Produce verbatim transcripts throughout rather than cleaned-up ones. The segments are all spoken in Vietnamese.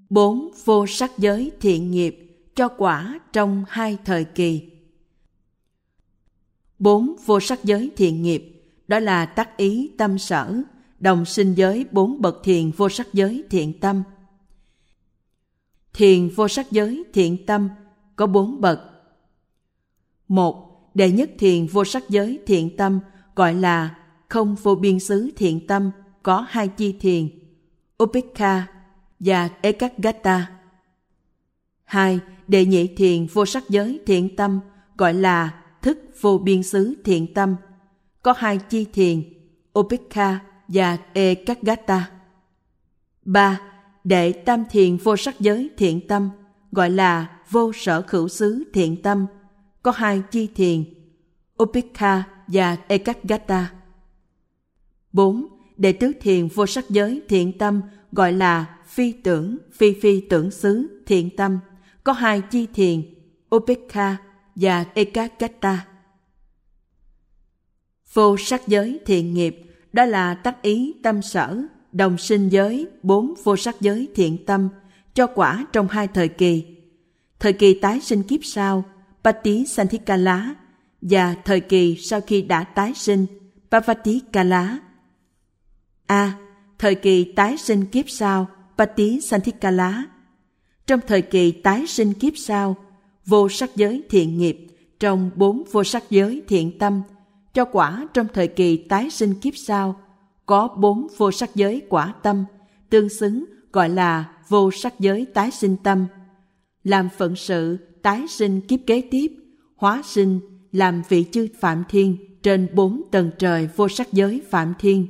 Bốn vô sắc giới thiện nghiệp cho quả trong hai thời kỳ. Bốn vô sắc giới thiện nghiệp đó là tác ý, tâm sở, đồng sinh giới bốn bậc thiền vô sắc giới thiện tâm. Thiền vô sắc giới thiện tâm có bốn bậc. Một, đệ nhất thiền vô sắc giới thiện tâm gọi là không vô biên xứ thiện tâm, có hai chi thiền, Upekha và Ekaggata. Hai, đệ nhị thiền vô sắc giới thiện tâm gọi là thức vô biên xứ thiện tâm, có hai chi thiền, Upekha và Ekaggata. Ba, đệ tam thiền vô sắc giới thiện tâm gọi là vô sở khữu xứ thiện tâm, có hai chi thiền, Upekha và Ekaggata. Bốn, đệ tứ thiền vô sắc giới thiện tâm gọi là phi tưởng, phi phi tưởng xứ thiện tâm, có hai chi thiền, Upekha và Ekaggata. Vô sắc giới thiện nghiệp đó là tác ý, tâm sở, đồng sinh giới bốn vô sắc giới thiện tâm cho quả trong hai thời kỳ. Thời kỳ tái sinh kiếp sau, Patisanthikkala, và thời kỳ sau khi đã tái sinh, Pavatikala. A. Thời kỳ tái sinh kiếp sau, Patisanthikkala. Trong thời kỳ tái sinh kiếp sau, vô sắc giới thiện nghiệp trong bốn vô sắc giới thiện tâm cho quả trong thời kỳ tái sinh kiếp sau có bốn vô sắc giới quả tâm tương xứng gọi là vô sắc giới tái sinh tâm, làm phận sự tái sinh kiếp kế tiếp, hóa sinh làm vị chư Phạm Thiên trên bốn tầng trời vô sắc giới Phạm Thiên.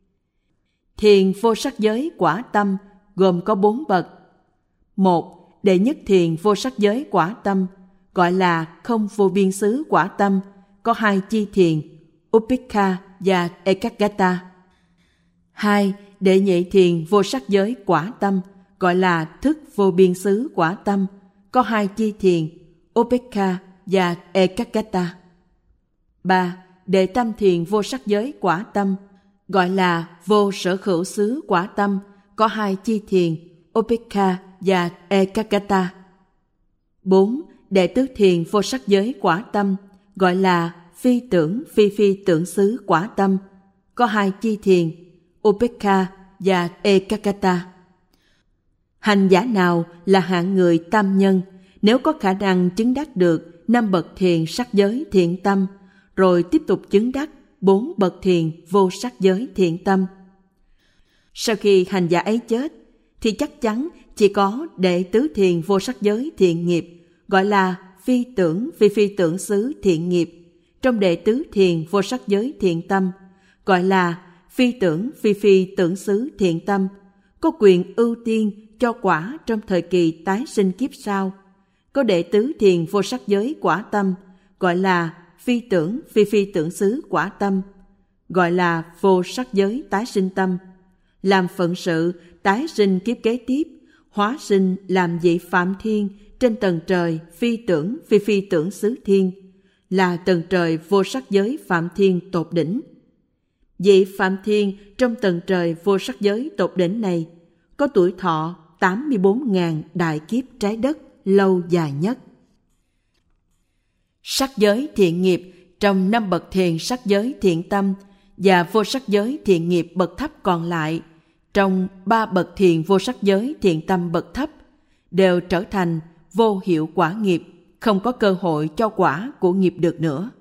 Thiền vô sắc giới quả tâm gồm có bốn bậc. Một, đệ nhất thiền vô sắc giới quả tâm gọi là không vô biên xứ quả tâm, có hai chi thiền, Upekha và Ekaggata. Hai, đệ nhị thiền vô sắc giới quả tâm gọi là thức vô biên xứ quả tâm, có hai chi thiền, Upekha và Ekaggata. Ba, đệ tam thiền vô sắc giới quả tâm gọi là vô sở khữu xứ quả tâm, có hai chi thiền, Upekha và Ekaggata. Bốn, đệ tứ thiền vô sắc giới quả tâm gọi là phi tưởng, phi phi tưởng xứ quả tâm, có hai chi thiền, Upekha và Ekaggata. Hành giả nào là hạng người tam nhân, nếu có khả năng chứng đắc được năm bậc thiền sắc giới thiện tâm, rồi tiếp tục chứng đắc bốn bậc thiền vô sắc giới thiện tâm. Sau khi hành giả ấy chết, thì chắc chắn chỉ có đệ tứ thiền vô sắc giới thiện nghiệp, gọi là phi tưởng, phi phi tưởng xứ thiện nghiệp, trong đệ tứ thiền vô sắc giới thiện tâm, gọi là phi tưởng, phi phi tưởng xứ thiện tâm, có quyền ưu tiên cho quả trong thời kỳ tái sinh kiếp sau. Có đệ tứ thiền vô sắc giới quả tâm, gọi là phi tưởng, phi phi tưởng xứ quả tâm, gọi là vô sắc giới tái sinh tâm, làm phận sự tái sinh kiếp kế tiếp, hóa sinh làm vị Phạm Thiên trên tầng trời phi tưởng, phi phi tưởng xứ thiên, là tầng trời vô sắc giới Phạm Thiên tột đỉnh. Vị Phạm Thiên trong tầng trời vô sắc giới tột đỉnh này có tuổi thọ tám mươi bốn nghìn đại kiếp trái đất lâu dài nhất. Sắc giới thiện nghiệp trong năm bậc thiền sắc giới thiện tâm và vô sắc giới thiện nghiệp bậc thấp còn lại trong ba bậc thiền vô sắc giới thiện tâm bậc thấp đều trở thành vô hiệu quả nghiệp, không có cơ hội cho quả của nghiệp được nữa.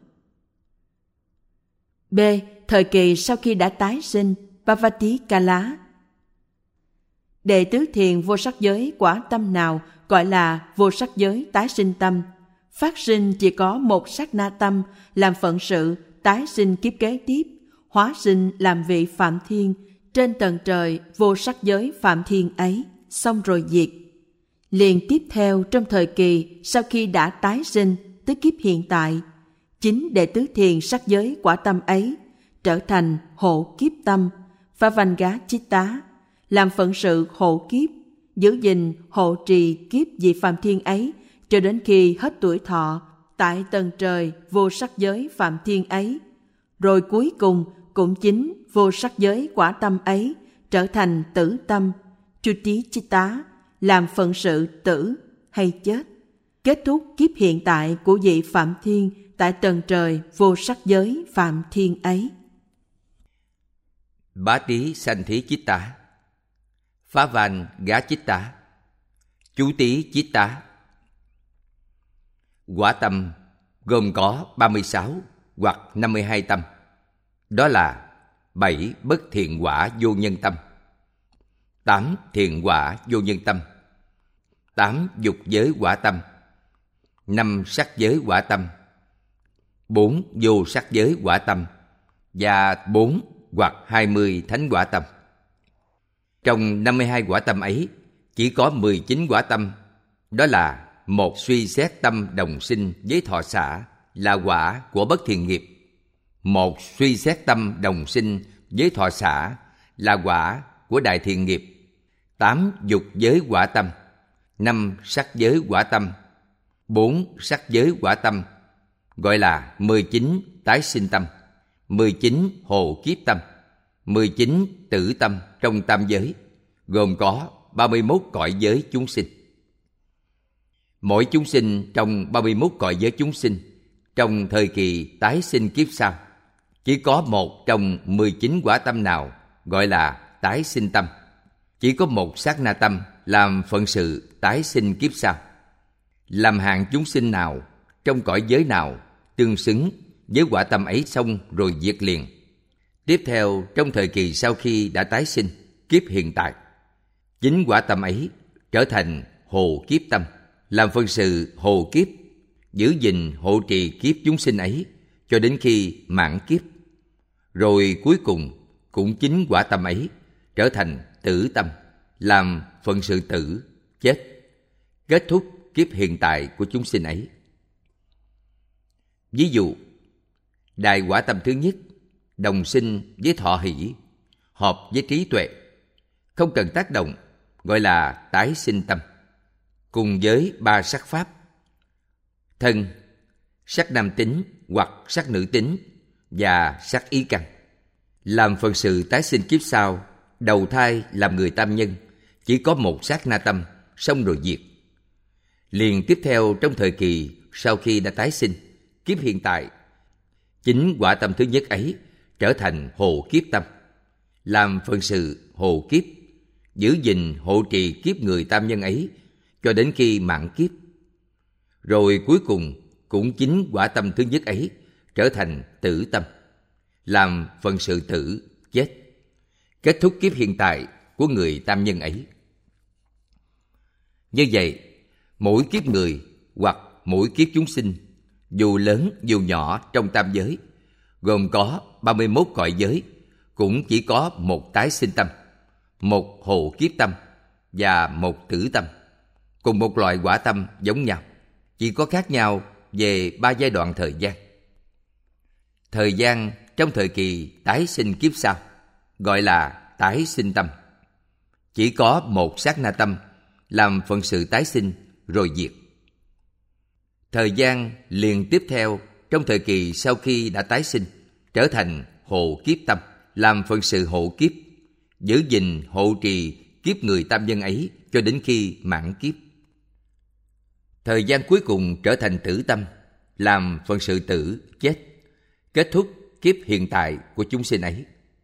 B. Thời kỳ sau khi đã tái sinh, Pavatikala. Đệ tứ thiền vô sắc giới quả tâm nào gọi là vô sắc giới tái sinh tâm, phát sinh chỉ có một sát na tâm, làm phận sự tái sinh kiếp kế tiếp, hóa sinh làm vị Phạm Thiên trên tầng trời vô sắc giới Phạm Thiên ấy, xong rồi diệt. Liền tiếp theo trong thời kỳ sau khi đã tái sinh tới kiếp hiện tại, chính đệ tứ thiền sắc giới quả tâm ấy trở thành hộ kiếp tâm, Phavangha-chitta, làm phận sự hộ kiếp, giữ gìn hộ trì kiếp vị Phạm Thiên ấy cho đến khi hết tuổi thọ tại tầng trời vô sắc giới Phạm Thiên ấy, rồi cuối cùng cũng chính vô sắc giới quả tâm ấy trở thành tử tâm, Chuti-chitta, làm phận sự tử hay chết, kết thúc kiếp hiện tại của vị Phạm Thiên tại tầng trời vô sắc giới Phạm Thiên ấy. Bá tí sanh thí chitta, phá van gá chitta, chú tí chitta. Quả tâm gồm có ba mươi sáu hoặc năm mươi hai tâm. Đó là bảy bất thiện quả vô nhân tâm, tám thiện quả vô nhân tâm, tám dục giới quả tâm, năm sắc giới quả tâm, bốn vô sắc giới quả tâm và bốn hoặc hai mươi thánh quả tâm. Trong năm mươi hai quả tâm ấy, chỉ có mười chín quả tâm, đó là một suy xét tâm đồng sinh với thọ xả là quả của bất thiện nghiệp, một suy xét tâm đồng sinh với thọ xả là quả của đại thiện nghiệp, tám dục giới quả tâm, năm sắc giới quả tâm, bốn sắc giới quả tâm, gọi là mười chín tái sinh tâm, mười chín hộ kiếp tâm, mười chín tử tâm trong tam giới, gồm có ba mươi mốt cõi giới chúng sinh. Mỗi chúng sinh trong ba mươi mốt cõi giới chúng sinh, trong thời kỳ tái sinh kiếp sau, chỉ có một trong mười chín quả tâm nào gọi là tái sinh tâm, chỉ có một sát na tâm làm phận sự tái sinh kiếp sau. Làm hạng chúng sinh nào, trong cõi giới nào tương xứng với quả tâm ấy xong rồi diệt liền. Tiếp theo, trong thời kỳ sau khi đã tái sinh kiếp hiện tại, chính quả tâm ấy trở thành hộ kiếp tâm, làm phận sự hộ kiếp, giữ gìn hộ trì kiếp chúng sinh ấy cho đến khi mãn kiếp. Rồi cuối cùng cũng chính quả tâm ấy trở thành tử tâm, làm phận sự tử, chết, kết thúc kiếp hiện tại của chúng sinh ấy. Ví dụ, đại quả tâm thứ nhất đồng sinh với thọ hỷ, hợp với trí tuệ, không cần tác động, gọi là tái sinh tâm, cùng với ba sắc pháp: thân, sắc nam tính hoặc sắc nữ tính và sắc ý căn, làm phận sự tái sinh kiếp sau, đầu thai làm người tam nhân, chỉ có một sát na tâm, xong rồi diệt. Liền tiếp theo, trong thời kỳ sau khi đã tái sinh kiếp hiện tại, chính quả tâm thứ nhất ấy trở thành hộ kiếp tâm, làm phận sự hộ kiếp, giữ gìn hộ trì kiếp người tam nhân ấy cho đến khi mãn kiếp. Rồi cuối cùng cũng chính quả tâm thứ nhất ấy trở thành tử tâm, làm phận sự tử, chết, kết thúc kiếp hiện tại của người tam nhân ấy. Như vậy, mỗi kiếp người hoặc mỗi kiếp chúng sinh, dù lớn dù nhỏ trong tam giới, gồm có ba mươi mốt cõi giới, cũng chỉ có một tái sinh tâm, một hộ kiếp tâm và một tử tâm, cùng một loại quả tâm giống nhau, chỉ có khác nhau về ba giai đoạn thời gian. Thời gian trong thời kỳ tái sinh kiếp sau gọi là tái sinh tâm, chỉ có một sát na tâm làm phận sự tái sinh rồi diệt. Thời gian liền tiếp theo trong thời kỳ sau khi đã tái sinh trở thành hộ kiếp tâm, làm phận sự hộ kiếp, giữ gìn hộ trì kiếp người tam nhân ấy cho đến khi mãn kiếp. Thời gian cuối cùng trở thành tử tâm, làm phận sự tử, chết, kết thúc kiếp hiện tại của chúng sinh ấy.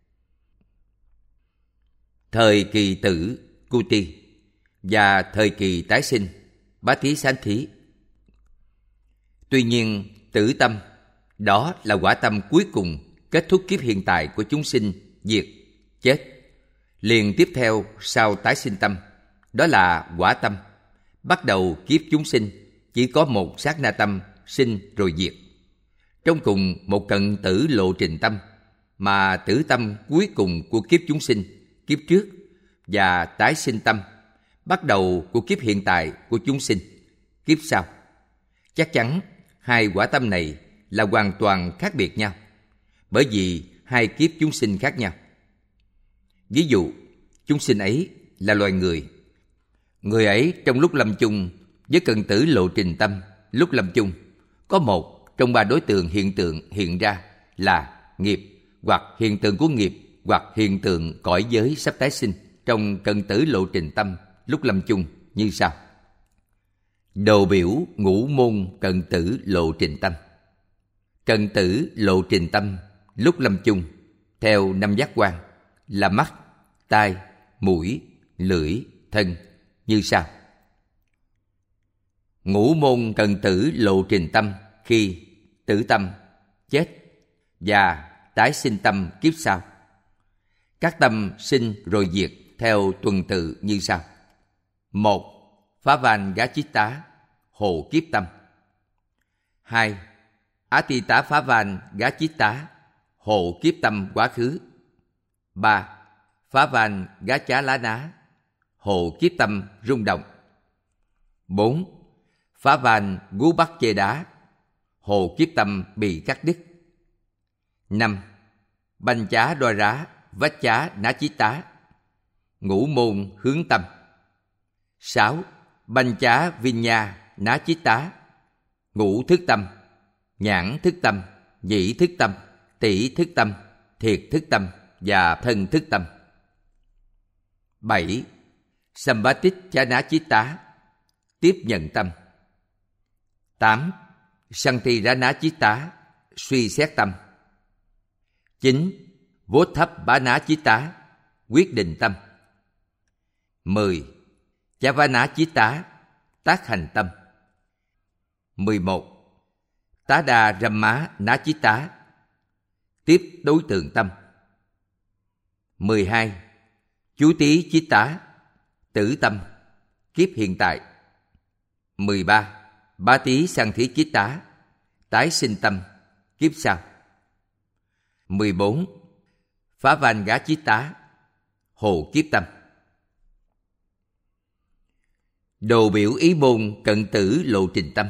Thời kỳ tử, Kuti, và thời kỳ tái sinh, Bá Thí Sán Thí. Tuy nhiên, tử tâm, đó là quả tâm cuối cùng kết thúc kiếp hiện tại của chúng sinh, diệt, chết. Liền tiếp theo sau tái sinh tâm, đó là quả tâm, bắt đầu kiếp chúng sinh, chỉ có một sát na tâm sinh rồi diệt. Trong cùng một cận tử lộ trình tâm, mà tử tâm cuối cùng của kiếp chúng sinh, kiếp trước, và tái sinh tâm, bắt đầu của kiếp hiện tại của chúng sinh, kiếp sau. Chắc chắn hai quả tâm này là hoàn toàn khác biệt nhau, bởi vì hai kiếp chúng sinh khác nhau. Ví dụ, chúng sinh ấy là loài người. Người ấy trong lúc lâm chung với cận tử lộ trình tâm, lúc lâm chung có một trong ba đối tượng hiện tượng hiện ra là nghiệp, hoặc hiện tượng của nghiệp, hoặc hiện tượng cõi giới sắp tái sinh trong cận tử lộ trình tâm lúc lâm chung như sau. Đồ biểu ngũ môn cận tử lộ trình tâm. Cận tử lộ trình tâm lúc lâm chung theo năm giác quan là mắt, tai, mũi, lưỡi, thân như sau. Ngũ môn cận tử lộ trình tâm khi tử tâm, chết và tái sinh tâm kiếp sau. Các tâm sinh rồi diệt theo tuần tự như sau. Một. Phá van gá chít tá, hộ kiếp tâm. Hai. Á ti tá phá van gá chít tá, hộ kiếp tâm quá khứ. Ba. Phá van gá chá lá ná, hộ kiếp tâm rung động. Bốn. Phá van gú bắt chê đá, hộ kiếp tâm bị cắt đứt. Năm. Banh chá đoi rá, vách chá ná chí tá, ngũ môn hướng tâm. Sáu. Banh chá vinh nha ná chí tá, ngũ thức tâm, nhãn thức tâm, nhĩ thức tâm, tỷ thức tâm, thiệt thức tâm và thân thức tâm. Bảy. Sambatit chá ná chí tá, tiếp nhận tâm. Tám. Santi rá ná chí tá, suy xét tâm. Chín. Vốt thấp bá ná chí tá, quyết định tâm. Mười. Chá vá ná chí tá, tác hành tâm. Mười một. Tá đà râm má ná chí tá, tiếp đối tượng tâm. Mười hai. Chú tí chí tá, tử tâm, kiếp hiện tại. Mười ba. Ba tí sang thí chí tá, tái sinh tâm, kiếp sau. Mười bốn. Phá van gá chí tá, hộ kiếp tâm. Đồ biểu ý môn cận tử lộ trình tâm.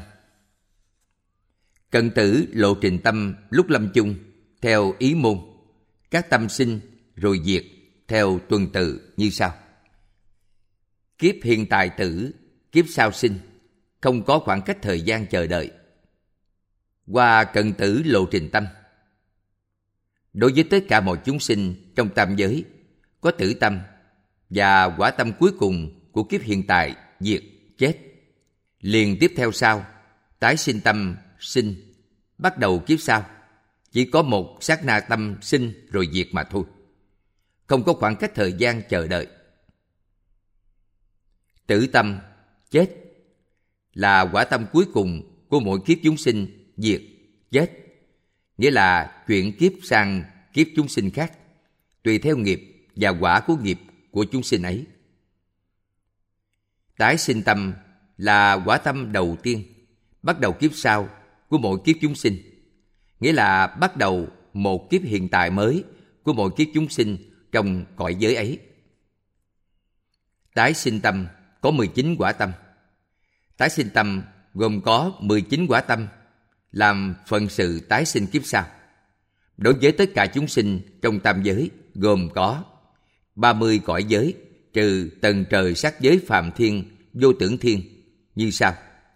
Cận tử lộ trình tâm lúc lâm chung theo ý môn, các tâm sinh rồi diệt theo tuần tự như sau. Kiếp hiện tại tử, kiếp sau sinh, không có khoảng cách thời gian chờ đợi. Qua cận tử lộ trình tâm, đối với tất cả mọi chúng sinh trong tam giới có tử tâm và quả tâm cuối cùng của kiếp hiện tại diệt, chết. Liền tiếp theo sau, tái sinh tâm sinh, bắt đầu kiếp sau. Chỉ có một sát na tâm sinh rồi diệt mà thôi. Không có khoảng cách thời gian chờ đợi. Tử tâm, chết là quả tâm cuối cùng của mỗi kiếp chúng sinh diệt, chết. Nghĩa là chuyển kiếp sang kiếp chúng sinh khác, tùy theo nghiệp và quả của nghiệp của chúng sinh ấy. Tái sinh tâm là quả tâm đầu tiên, bắt đầu kiếp sau của mỗi kiếp chúng sinh. Nghĩa là bắt đầu một kiếp hiện tại mới của mỗi kiếp chúng sinh trong cõi giới ấy. Tái sinh tâm có mười chín quả tâm. Tái sinh tâm gồm có mười chín quả tâm làm phận sự tái sinh kiếp sau. Đối với tất cả chúng sinh trong tam giới gồm có ba mươi cõi giới trừ tầng trời sắc giới phàm thiên, vô tưởng thiên như sau.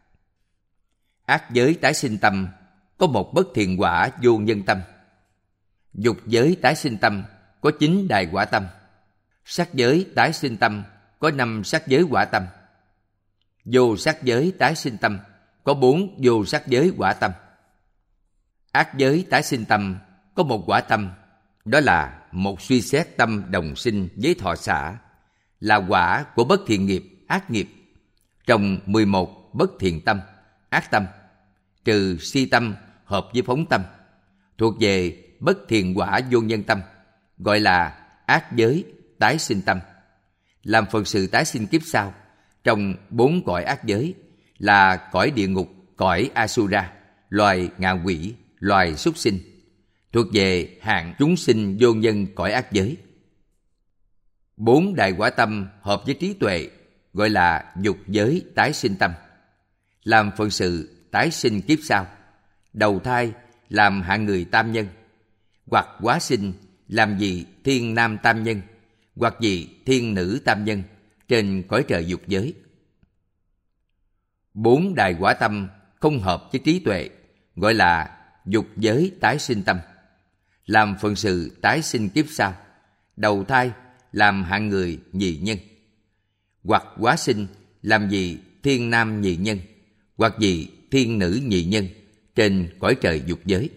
Ác giới tái sinh tâm có một bất thiện quả vô nhân tâm. Dục giới tái sinh tâm có chín đài quả tâm. Sắc giới tái sinh tâm có năm sắc giới quả tâm. Vô sắc giới tái sinh tâm có bốn vô sắc giới quả tâm. Ác giới tái sinh tâm có một quả tâm, đó là một suy xét tâm đồng sinh với thọ xả, là quả của bất thiện nghiệp, ác nghiệp. Trong mười một bất thiện tâm, ác tâm, trừ si tâm hợp với phóng tâm, thuộc về bất thiện quả vô nhân tâm, gọi là ác giới tái sinh tâm, làm phận sự tái sinh kiếp sau trong bốn cõi ác giới là cõi địa ngục, cõi Asura, loài ngạ quỷ, loài súc sinh, thuộc về hạng chúng sinh vô nhân cõi ác giới. Bốn đại quả tâm hợp với trí tuệ gọi là dục giới tái sinh tâm, làm phận sự tái sinh kiếp sau, đầu thai làm hạng người tam nhân, hoặc hóa sinh làm vị thiên nam tam nhân, hoặc vị thiên nữ tam nhân trên cõi trời dục giới. Bốn đại quả tâm không hợp với trí tuệ gọi là dục giới tái sinh tâm, làm phận sự tái sinh kiếp sau, đầu thai làm hạng người nhị nhân, hoặc hóa sinh làm vị thiên nam nhị nhân hoặc vị thiên nữ nhị nhân trên cõi trời dục giới.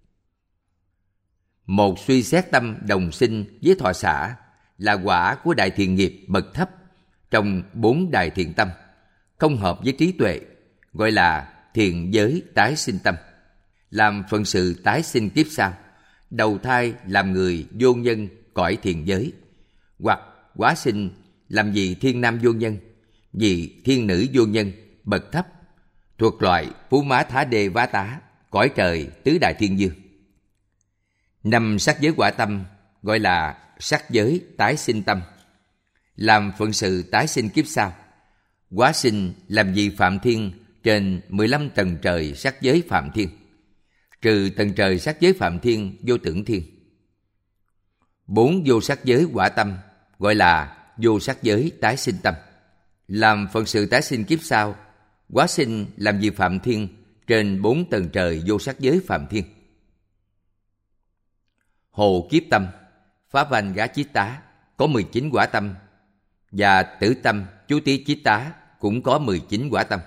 Một suy xét tâm đồng sinh với thọ xả là quả của đại thiện nghiệp bậc thấp trong bốn đại thiện tâm, không hợp với trí tuệ, gọi là thiện giới tái sinh tâm, làm phận sự tái sinh kiếp sau, đầu thai làm người vô nhân cõi thiện giới, hoặc hóa sinh làm vị thiên nam vô nhân, vị thiên nữ vô nhân bậc thấp, thuộc loại Phú Má Thá Đê Vá Tá, cõi trời tứ đại thiên dương. Năm sắc giới quả tâm gọi là sắc giới tái sinh tâm, làm phận sự tái sinh kiếp sau, hóa sinh làm vị phạm thiên trên mười lăm tầng trời sắc giới phạm thiên, trừ tầng trời sắc giới phạm thiên vô tưởng thiên. Bốn vô sắc giới quả tâm gọi là vô sắc giới tái sinh tâm, làm phận sự tái sinh kiếp sau, hóa sinh làm vị phạm thiên trên bốn tầng trời vô sắc giới phạm thiên. Hồ kiếp tâm, Phá Van Gá Chiết Tá có mười chín quả tâm, và Tử tâm, Chú Tí Chiết Tá cũng có mười chín quả tâm.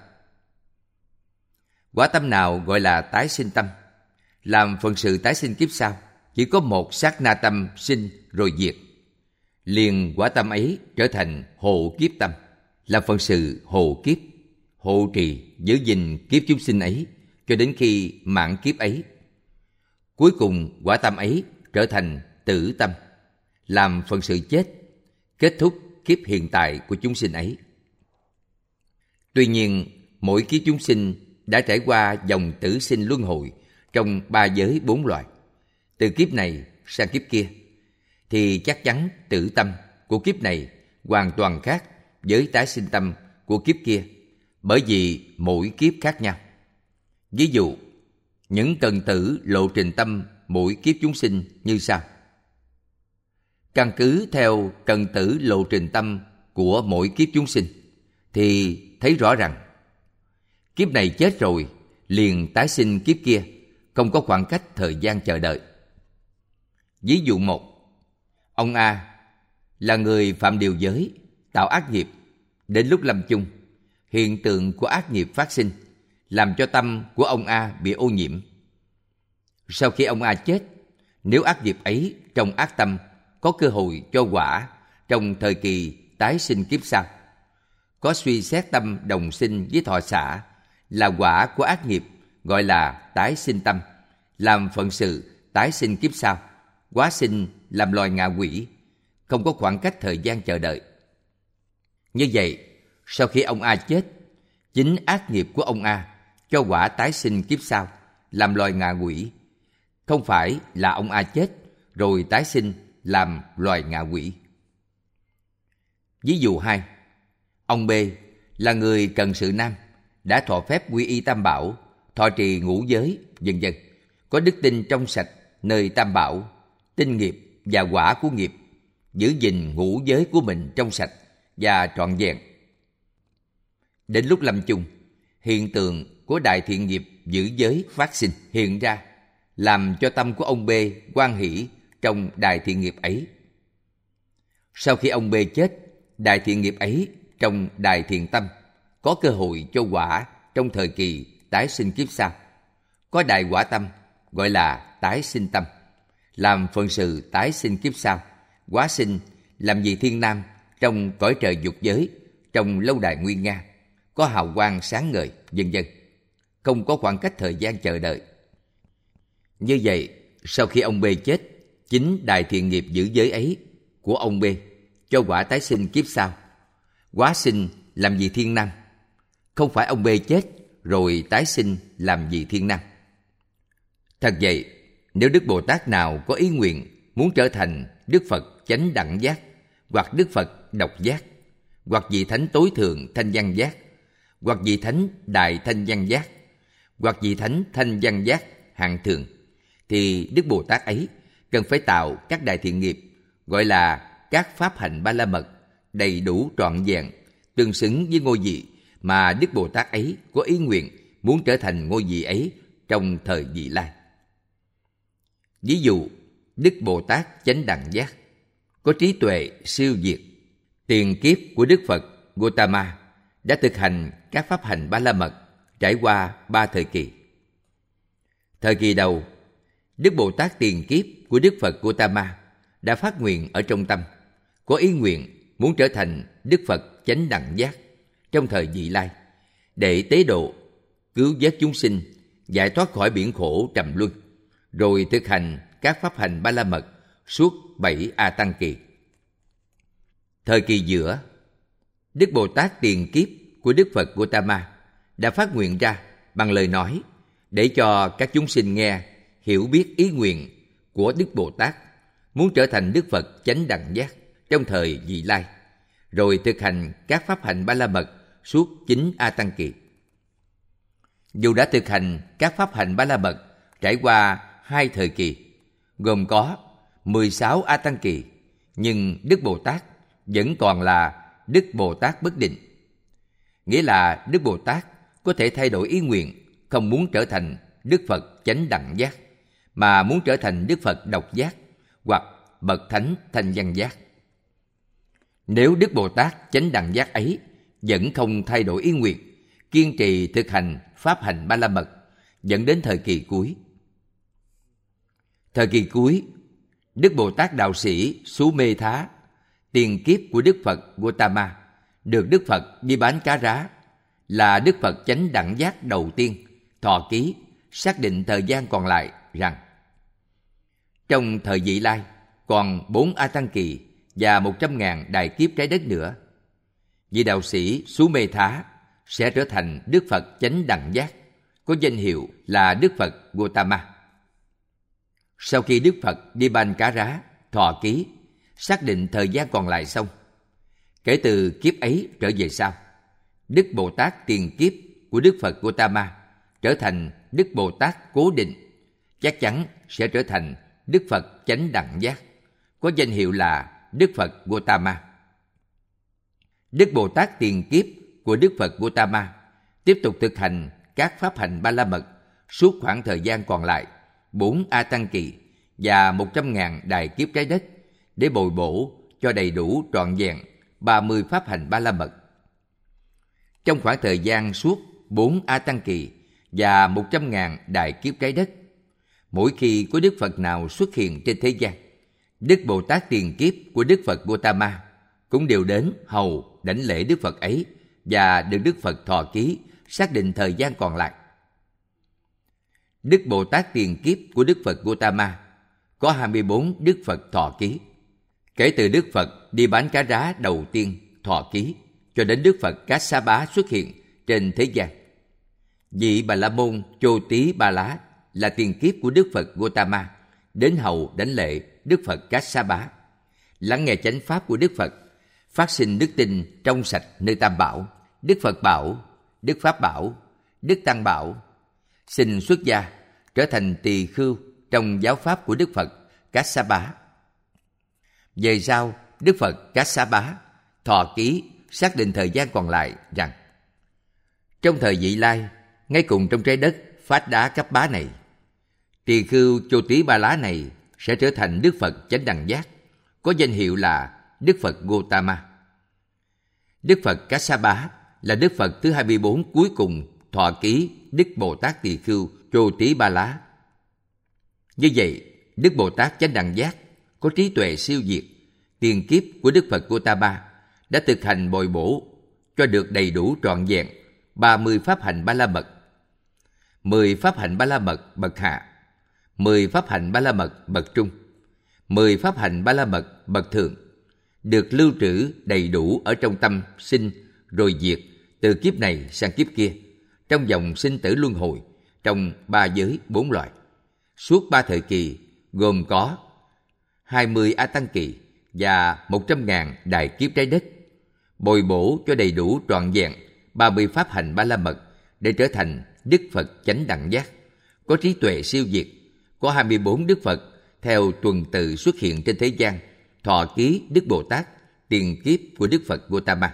Quả tâm nào gọi là tái sinh tâm, làm phận sự tái sinh kiếp sau, chỉ có một sát na tâm sinh rồi diệt. Liền quả tâm ấy trở thành hộ kiếp tâm, làm phận sự hộ kiếp, hộ trì giữ gìn kiếp chúng sinh ấy cho đến khi mãn kiếp ấy. Cuối cùng quả tâm ấy trở thành tử tâm, làm phận sự chết, kết thúc kiếp hiện tại của chúng sinh ấy. Tuy nhiên, mỗi kiếp chúng sinh đã trải qua dòng tử sinh luân hồi trong ba giới bốn loài, từ kiếp này sang kiếp kia, thì chắc chắn tử tâm của kiếp này hoàn toàn khác với tái sinh tâm của kiếp kia, bởi vì mỗi kiếp khác nhau. Ví dụ, những cần tử lộ trình tâm mỗi kiếp chúng sinh như sau. Căn cứ theo cần tử lộ trình tâm của mỗi kiếp chúng sinh thì thấy rõ rằng kiếp này chết rồi liền tái sinh kiếp kia, không có khoảng cách thời gian chờ đợi. Ví dụ một, ông A là người phạm điều giới, tạo ác nghiệp. Đến lúc lâm chung, hiện tượng của ác nghiệp phát sinh, làm cho tâm của ông A bị ô nhiễm. Sau khi ông A chết, nếu ác nghiệp ấy trong ác tâm có cơ hội cho quả trong thời kỳ tái sinh kiếp sau, có suy xét tâm đồng sinh với thọ xả là quả của ác nghiệp, gọi là tái sinh tâm, làm phận sự tái sinh kiếp sau, hóa sinh làm loài ngạ quỷ, không có khoảng cách thời gian chờ đợi. Như vậy, sau khi ông A chết, chính ác nghiệp của ông A cho quả tái sinh kiếp sau làm loài ngạ quỷ, không phải là ông A chết rồi tái sinh làm loài ngạ quỷ. Ví dụ hai, ông B là người cần sự nam, đã thọ phép quy y tam bảo, thọ trì ngũ giới, vân vân, có đức tin trong sạch nơi tam bảo, tinh nghiệp và quả của nghiệp, giữ gìn ngũ giới của mình trong sạch và trọn vẹn. Đến lúc lâm chung, hiện tượng của đại thiện nghiệp giữ giới phát sinh hiện ra, làm cho tâm của ông B hoan hỷ trong đại thiện nghiệp ấy. Sau khi ông B chết, đại thiện nghiệp ấy trong đại thiện tâm có cơ hội cho quả trong thời kỳ tái sinh kiếp sau, có đại quả tâm gọi là tái sinh tâm, làm phận sự tái sinh kiếp sau, hóa sinh làm vị thiên nam trong cõi trời dục giới, trong lâu đài nguy nga, có hào quang sáng ngời, vân vân, không có khoảng cách thời gian chờ đợi. Như vậy, sau khi ông B chết, chính đại thiện nghiệp giữ giới ấy của ông B cho quả tái sinh kiếp sau, hóa sinh làm vị thiên nam, không phải ông B chết rồi tái sinh làm vị thiên nam. Thật vậy, nếu Đức Bồ Tát nào có ý nguyện muốn trở thành Đức Phật chánh đẳng giác, hoặc Đức Phật độc giác, hoặc vị thánh tối thượng thanh văn giác, hoặc vị thánh đại thanh văn giác, hoặc vị thánh thanh văn giác hạng thường, thì Đức Bồ Tát ấy cần phải tạo các đại thiện nghiệp, gọi là các pháp hạnh ba la mật, đầy đủ trọn vẹn, tương xứng với ngôi vị mà Đức Bồ Tát ấy có ý nguyện muốn trở thành ngôi vị ấy trong thời vị lai. Ví dụ, Đức Bồ Tát chánh đẳng giác, có trí tuệ siêu việt, tiền kiếp của Đức Phật Gautama đã thực hành các pháp hành Ba La Mật trải qua ba thời kỳ. Thời kỳ đầu, Đức Bồ Tát tiền kiếp của Đức Phật Gautama đã phát nguyện ở trong tâm, có ý nguyện muốn trở thành Đức Phật chánh đẳng giác trong thời vị lai, để tế độ, cứu vớt chúng sinh, giải thoát khỏi biển khổ trầm luân, rồi thực hành các pháp hành Ba La Mật suốt bảy A Tăng kỳ. Thời kỳ giữa, Đức Bồ Tát tiền kiếp của Đức Phật Gautama đã phát nguyện ra bằng lời nói để cho các chúng sinh nghe, hiểu biết ý nguyện của Đức Bồ Tát muốn trở thành Đức Phật chánh đẳng giác trong thời vị lai, rồi thực hành các pháp hành Ba La Mật suốt chín A Tăng kỳ. Dù đã thực hành các pháp hành Ba La Mật trải qua hai thời kỳ, gồm có mười sáu A Tăng kỳ, nhưng Đức Bồ Tát vẫn còn là Đức Bồ Tát bất định. Nghĩa là Đức Bồ Tát có thể thay đổi ý nguyện, không muốn trở thành Đức Phật chánh đẳng giác, mà muốn trở thành Đức Phật độc giác hoặc bậc thánh thanh văn giác. Nếu Đức Bồ Tát chánh đẳng giác ấy vẫn không thay đổi ý nguyện, kiên trì thực hành pháp hành Ba La Mật, dẫn đến thời kỳ cuối. Thời kỳ cuối, Đức Bồ Tát đạo sĩ Sú Mê Thá, tiền kiếp của Đức Phật Gautama, được Đức Phật đi bán cá rá, là Đức Phật chánh đẳng giác đầu tiên, thọ ký, xác định thời gian còn lại rằng trong thời vị lai còn bốn A Tăng kỳ và một trăm ngàn đại kiếp trái đất nữa, vị đạo sĩ Sú Mê Thá sẽ trở thành Đức Phật chánh đẳng giác, có danh hiệu là Đức Phật Gautama. Sau khi Đức Phật đi ban cá rá, thọ ký, xác định thời gian còn lại xong, kể từ kiếp ấy trở về sau, Đức Bồ Tát tiền kiếp của Đức Phật Gautama trở thành Đức Bồ Tát cố định, chắc chắn sẽ trở thành Đức Phật chánh đẳng giác, có danh hiệu là Đức Phật Gautama. Đức Bồ Tát tiền kiếp của Đức Phật Gautama tiếp tục thực hành các pháp hành Ba La Mật suốt khoảng thời gian còn lại, bốn A Tăng kỳ và một trăm ngàn đại kiếp trái đất, để bồi bổ cho đầy đủ trọn vẹn ba mươi pháp hành Ba La Mật. Trong khoảng thời gian suốt bốn A Tăng kỳ và một trăm ngàn đại kiếp trái đất, mỗi khi có Đức Phật nào xuất hiện trên thế gian, Đức Bồ Tát tiền kiếp của Đức Phật Gautama cũng đều đến hầu đảnh lễ Đức Phật ấy và được Đức Phật thọ ký, xác định thời gian còn lại. Đức Bồ Tát tiền kiếp của Đức Phật Gautama có hai mươi bốn Đức Phật thọ ký. Kể từ Đức Phật đi bán cá rá đầu tiên thọ ký cho đến Đức Phật Cát Xá Bá xuất hiện trên thế gian, vị Bà La Môn Chô Tí Ba Lá là tiền kiếp của Đức Phật Gautama đến hầu đảnh lễ Đức Phật Cát Xá Bá, lắng nghe chánh pháp của Đức Phật, phát sinh đức tin trong sạch nơi Tam Bảo, Đức Phật bảo, Đức Pháp bảo, Đức Tăng bảo, xin xuất gia trở thành tỳ khưu trong giáo pháp của Đức Phật Cát Xá Bá. Về sau, Đức Phật Cát Xá Bá thọ ký, xác định thời gian còn lại rằng trong thời vị lai, ngay cùng trong trái đất Phát Đá Cấp Bá này, tỳ khưu Chô Tí Ba Lá này sẽ trở thành Đức Phật chánh đẳng giác, có danh hiệu là Đức Phật Gautama. Đức Phật Cát Xá Bá là Đức Phật thứ hai mươi bốn cuối cùng thọ ký Đức Bồ Tát tỳ khưu Chô Tí Ba Lá. Như vậy, Đức Bồ Tát chánh đẳng giác có trí tuệ siêu việt, tiền kiếp của Đức Phật Gautama đã thực hành bồi bổ cho được đầy đủ trọn vẹn ba mươi pháp hành Ba La Mật, mười pháp hành Ba La Mật bậc hạ, mười pháp hành Ba La Mật bậc trung, mười pháp hành Ba La Mật bậc thượng, được lưu trữ đầy đủ ở trong tâm sinh rồi diệt từ kiếp này sang kiếp kia, trong dòng sinh tử luân hồi, trong ba giới bốn loại, suốt ba thời kỳ, gồm có hai mươi A Tăng kỳ và một trăm ngàn đại kiếp trái đất, bồi bổ cho đầy đủ trọn vẹn ba mươi pháp hành Ba La Mật để trở thành Đức Phật chánh đẳng giác, có trí tuệ siêu việt, có hai mươi bốn Đức Phật theo tuần tự xuất hiện trên thế gian, thọ ký Đức Bồ Tát tiền kiếp của Đức Phật Gautama.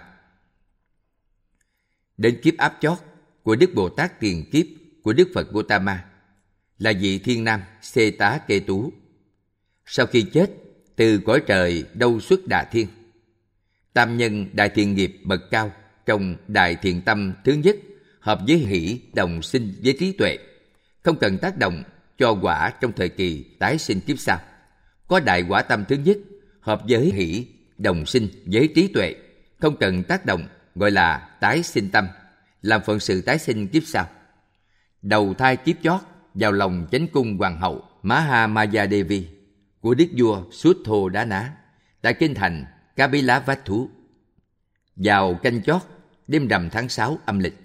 Đến kiếp áp chót của Đức Bồ Tát tiền kiếp của Đức Phật Gautama là vị Thiên Nam Xê Tá Kê Tú. Sau khi chết, từ cõi trời đâu xuất Đà Thiên, tam nhân đại thiện nghiệp bậc cao trong đài thiện tâm thứ nhất hợp với hỷ đồng sinh với trí tuệ, không cần tác động cho quả trong thời kỳ tái sinh kiếp sau. Có đại quả tâm thứ nhất hợp với hỷ đồng sinh với trí tuệ, không cần tác động, gọi là tái sinh tâm, làm phận sự tái sinh kiếp sau. Đầu thai kiếp chót vào lòng chánh cung hoàng hậu Maha Maya Devi của đức vua Suttho Đá Ná tại kinh thành Kapilavatthu vào canh chót đêm rằm tháng sáu âm lịch.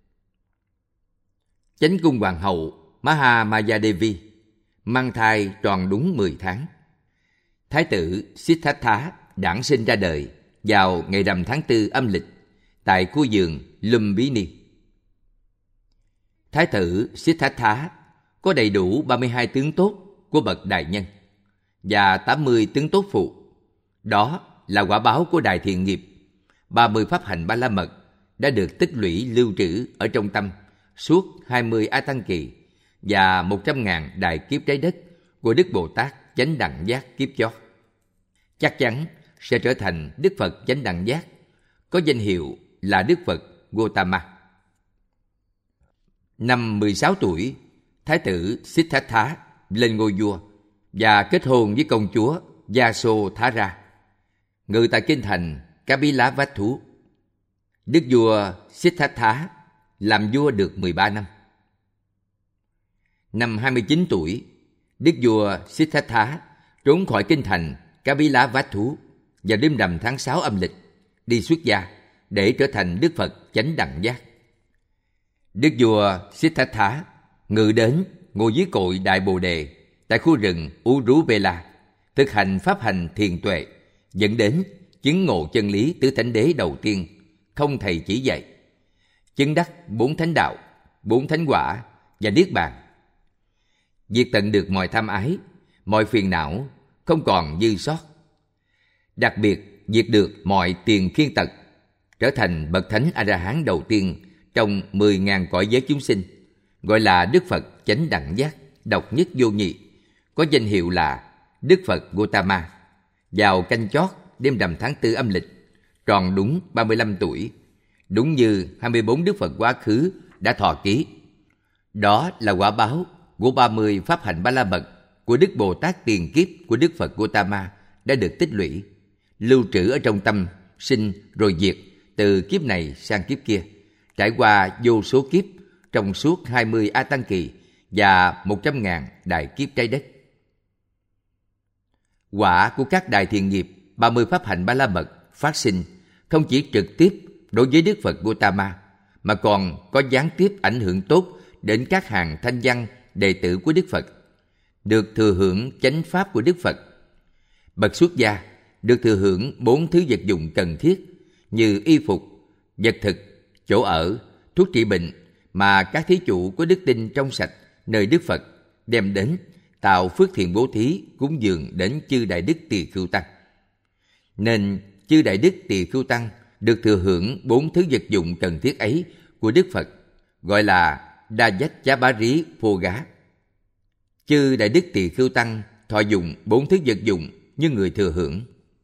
Chánh cung hoàng hậu Maha Maya Devi mang thai tròn đúng mười tháng. Thái tử Siddhartha đản sinh ra đời vào ngày rằm tháng tư âm lịch tại khu vườn Lumbini. Thái tử Siddhartha có đầy đủ ba mươi hai tướng tốt của bậc đại nhân và tám mươi tướng tốt phụ. Đó là quả báo của đại thiện nghiệp. ba mươi pháp hành ba la mật đã được tích lũy lưu trữ ở trong tâm suốt hai mươi A Tăng kỳ và một trăm ngàn đại kiếp trái đất của Đức Bồ Tát Chánh Đẳng Giác kiếp chót. Chắc chắn sẽ trở thành Đức Phật Chánh Đẳng Giác, có danh hiệu là Đức Phật Gautama. Năm mười sáu tuổi, Thái tử Siddhartha lên ngôi vua và kết hôn với công chúa Yasodhara, ngự tại kinh thành Kapilavatthu. Đức vua Siddhartha làm vua được mười ba năm. Năm hai mươi chín tuổi, Đức vua Siddhartha trốn khỏi kinh thành Kapilavatthu vào đêm rằm tháng sáu âm lịch, đi xuất gia để trở thành Đức Phật Chánh Đẳng Giác. Đức vua Siddhartha ngự đến ngồi dưới cội Đại Bồ Đề tại khu rừng Uruvela, thực hành pháp hành thiền tuệ, dẫn đến chứng ngộ chân lý tứ thánh đế đầu tiên, không thầy chỉ dạy, chứng đắc bốn thánh đạo, bốn thánh quả và niết bàn. Diệt tận được mọi tham ái, mọi phiền não, không còn dư sót. Đặc biệt diệt được mọi tiền khiên tật, trở thành bậc thánh A-la-hán đầu tiên trong mười ngàn cõi giới chúng sinh, gọi là Đức Phật Chánh Đẳng Giác, độc nhất vô nhị, có danh hiệu là Đức Phật Gautama. Vào canh chót đêm rằm tháng tư âm lịch, tròn đúng ba mươi lăm tuổi, đúng như hai mươi bốn Đức Phật quá khứ đã thọ ký. Đó là quả báo của ba mươi pháp hành ba la mật của Đức Bồ Tát tiền kiếp của Đức Phật Gautama đã được tích lũy, lưu trữ ở trong tâm, sinh rồi diệt từ kiếp này sang kiếp kia, trải qua vô số kiếp trong suốt hai mươi A Tăng kỳ và một trăm ngàn đại kiếp trái đất. Quả của các đại thiện nghiệp ba mươi pháp hành ba la mật phát sinh không chỉ trực tiếp đối với Đức Phật Gautama, mà còn có gián tiếp ảnh hưởng tốt đến các hàng thanh văn đệ tử của Đức Phật, được thừa hưởng chánh pháp của Đức Phật. Bậc xuất gia được thừa hưởng bốn thứ vật dụng cần thiết như y phục, vật thực, chỗ ở, thuốc trị bệnh mà các thí chủ có đức tin trong sạch nơi Đức Phật đem đến, tạo phước thiện bố thí cúng dường đến chư đại đức Tỳ Khưu tăng. Nên chư đại đức Tỳ Khưu tăng được thừa hưởng bốn thứ vật dụng cần thiết ấy của Đức Phật, gọi là Đa Dách Chá Bá Rí Phô Gá. Chư đại đức Tỳ Khưu tăng thọ dụng bốn thứ vật dụng như người thừa hưởng.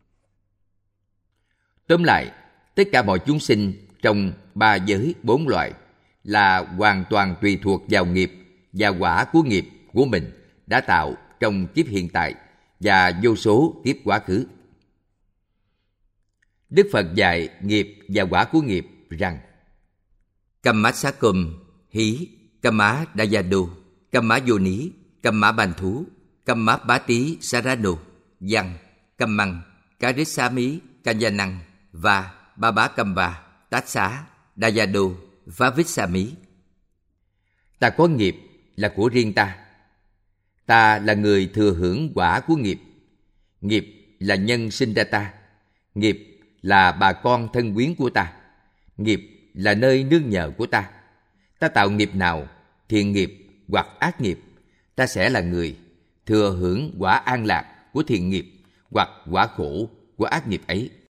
Tóm lại, tất cả mọi chúng sinh trong ba giới bốn loại là hoàn toàn tùy thuộc vào nghiệp và quả của nghiệp của mình đã tạo trong kiếp hiện tại và vô số kiếp quá khứ. Đức Phật dạy nghiệp và quả của nghiệp rằng: Kammasakum hí kamma dayadu kamma yoni kamma banthu kamma bati sarano yang kammang karisami kanyanang và ba bá kamba tát-xá dayadu vavissami. Ta có nghiệp là của riêng ta. Ta là người thừa hưởng quả của nghiệp. Nghiệp là nhân sinh ra ta. Nghiệp là bà con thân quyến của ta. Nghiệp là nơi nương nhờ của ta. Ta tạo nghiệp nào, thiện nghiệp hoặc ác nghiệp, ta sẽ là người thừa hưởng quả an lạc của thiện nghiệp hoặc quả khổ của ác nghiệp ấy.